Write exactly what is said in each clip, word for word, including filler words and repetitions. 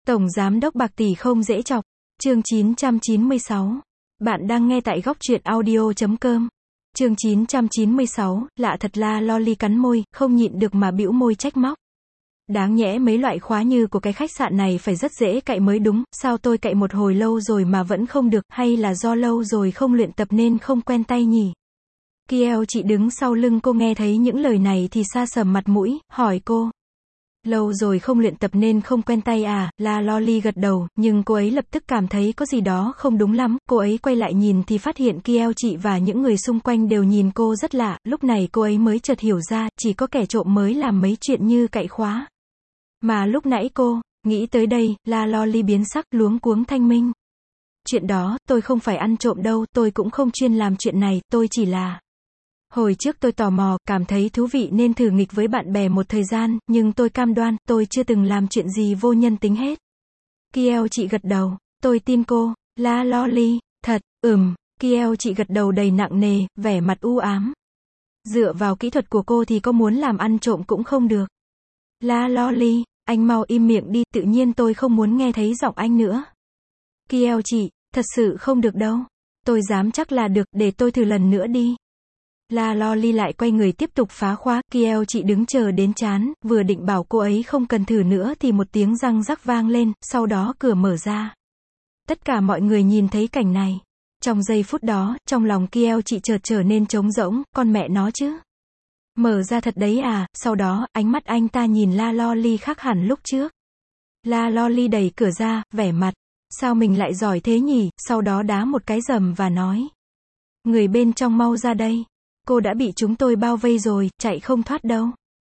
Tổng giám đốc bạc tỷ không dễ chọc. Chương chín trăm chín mươi sáu. Bạn đang nghe tại góc truyện audio chấm com. Chương chín trăm chín mươi sáu, lạ thật La Loli cắn môi, không nhịn được mà bĩu môi trách móc. Đáng nhẽ mấy loại khóa như của cái khách sạn này phải rất dễ cậy mới đúng, sao tôi cậy một hồi lâu rồi mà vẫn không được, hay là do lâu rồi không luyện tập nên không quen tay nhỉ? Kieo chị đứng sau lưng cô nghe thấy những lời này thì sa sầm mặt mũi, hỏi cô. Lâu rồi không luyện tập nên không quen tay à? La Loli gật đầu, nhưng cô ấy lập tức cảm thấy có gì đó không đúng lắm, cô ấy quay lại nhìn thì phát hiện Kieo chị và những người xung quanh đều nhìn cô rất lạ, lúc này cô ấy mới chợt hiểu ra, chỉ có kẻ trộm mới làm mấy chuyện như cậy khóa. Mà lúc nãy cô, nghĩ tới đây, La Loli biến sắc, luống cuống thanh minh. Chuyện đó, tôi không phải ăn trộm đâu, tôi cũng không chuyên làm chuyện này, tôi chỉ là... Hồi trước tôi tò mò, cảm thấy thú vị nên thử nghịch với bạn bè một thời gian, nhưng tôi cam đoan, tôi chưa từng làm chuyện gì vô nhân tính hết. Kieo chị gật đầu, tôi tin cô. La Loli, thật, ừm, Kieo chị gật đầu đầy nặng nề, vẻ mặt u ám. Dựa vào kỹ thuật của cô thì có muốn làm ăn trộm cũng không được. La Loli, anh mau im miệng đi, tự nhiên tôi không muốn nghe thấy giọng anh nữa. Kieo chị, thật sự không được đâu. Tôi dám chắc là được, để tôi thử lần nữa đi. La Loli lại quay người tiếp tục phá khóa, Kieo chị đứng chờ đến chán, vừa định bảo cô ấy không cần thử nữa thì một tiếng răng rắc vang lên, sau đó cửa mở ra. Tất cả mọi người nhìn thấy cảnh này. Trong giây phút đó, trong lòng Kieo chị chợt trở nên trống rỗng, con mẹ nó chứ. Mở ra thật đấy à? Sau đó, ánh mắt anh ta nhìn La Loli khác hẳn lúc trước. La Loli đẩy cửa ra, vẻ mặt, sao mình lại giỏi thế nhỉ, sau đó đá một cái rầm và nói. Người bên trong mau ra đây. Cô đã bị chúng tôi bao vây rồi, chạy không thoát đâu.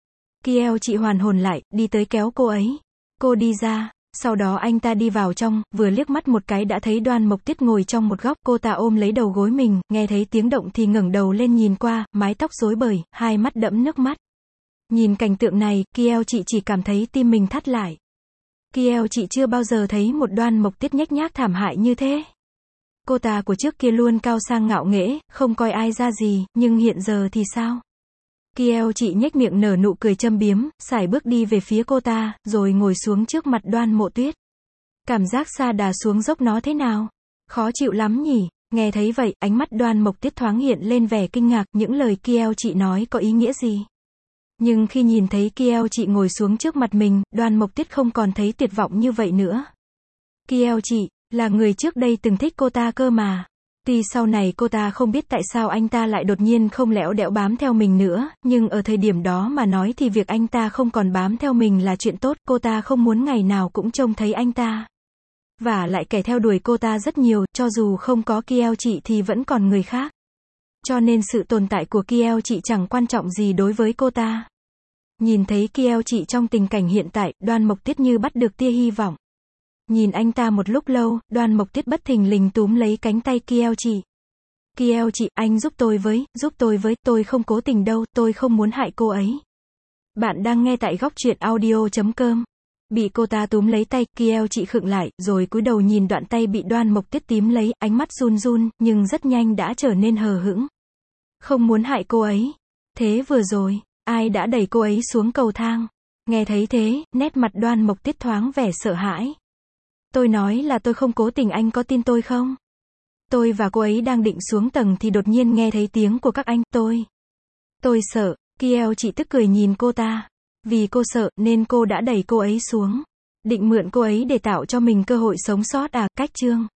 Kieo chị hoàn hồn lại, đi tới kéo cô ấy. Cô đi ra, sau đó anh ta đi vào trong, vừa liếc mắt một cái đã thấy Đoan Mộc Tuyết ngồi trong một góc, cô ta ôm lấy đầu gối mình, nghe thấy tiếng động thì ngẩng đầu lên nhìn qua, mái tóc rối bời, hai mắt đẫm nước mắt. Nhìn cảnh tượng này, Kieo chị chỉ cảm thấy tim mình thắt lại. Kieo chị chưa bao giờ thấy một Đoan Mộc Tuyết nhếch nhác thảm hại như thế. Cô ta của trước kia luôn cao sang ngạo nghễ, không coi ai ra gì, nhưng hiện giờ thì sao? Kieo chị nhếch miệng nở nụ cười châm biếm, sải bước đi về phía cô ta, rồi ngồi xuống trước mặt Đoan Mộ Tuyết. Cảm giác sa đà xuống dốc nó thế nào? Khó chịu lắm nhỉ? Nghe thấy vậy, ánh mắt Đoan Mộc Tuyết thoáng hiện lên vẻ kinh ngạc, những lời Kieo chị nói có ý nghĩa gì? Nhưng khi nhìn thấy Kieo chị ngồi xuống trước mặt mình, Đoan Mộc Tuyết không còn thấy tuyệt vọng như vậy nữa. Kieo chị, là người trước đây từng thích cô ta cơ mà. Tuy sau này cô ta không biết tại sao anh ta lại đột nhiên không lẽo đẽo bám theo mình nữa, nhưng ở thời điểm đó mà nói thì việc anh ta không còn bám theo mình là chuyện tốt, cô ta không muốn ngày nào cũng trông thấy anh ta. Và lại kẻ theo đuổi cô ta rất nhiều, cho dù không có Kieo chị thì vẫn còn người khác. Cho nên sự tồn tại của Kieo chị chẳng quan trọng gì đối với cô ta. Nhìn thấy Kieo chị trong tình cảnh hiện tại, Đoan Mộc Tuyết như bắt được tia hy vọng. Nhìn anh ta một lúc lâu, Đoan Mộc Tuyết bất thình lình túm lấy cánh tay Kieo chị. Kieo chị, anh giúp tôi với, giúp tôi với, tôi không cố tình đâu, tôi không muốn hại cô ấy. Bạn đang nghe tại góc truyện audio chấm com. Bị cô ta túm lấy tay, Kieo chị khựng lại, rồi cúi đầu nhìn đoạn tay bị Đoan Mộc Tuyết tím lấy, ánh mắt run run, nhưng rất nhanh đã trở nên hờ hững. Không muốn hại cô ấy. Thế vừa rồi, ai đã đẩy cô ấy xuống cầu thang? Nghe thấy thế, nét mặt Đoan Mộc Tuyết thoáng vẻ sợ hãi. Tôi nói là tôi không cố tình, anh có tin tôi không? Tôi và cô ấy đang định xuống tầng thì đột nhiên nghe thấy tiếng của các anh, tôi. Tôi sợ, Kieo chị tức cười nhìn cô ta. Vì cô sợ, nên cô đã đẩy cô ấy xuống. Định mượn cô ấy để tạo cho mình cơ hội sống sót à, cách chương.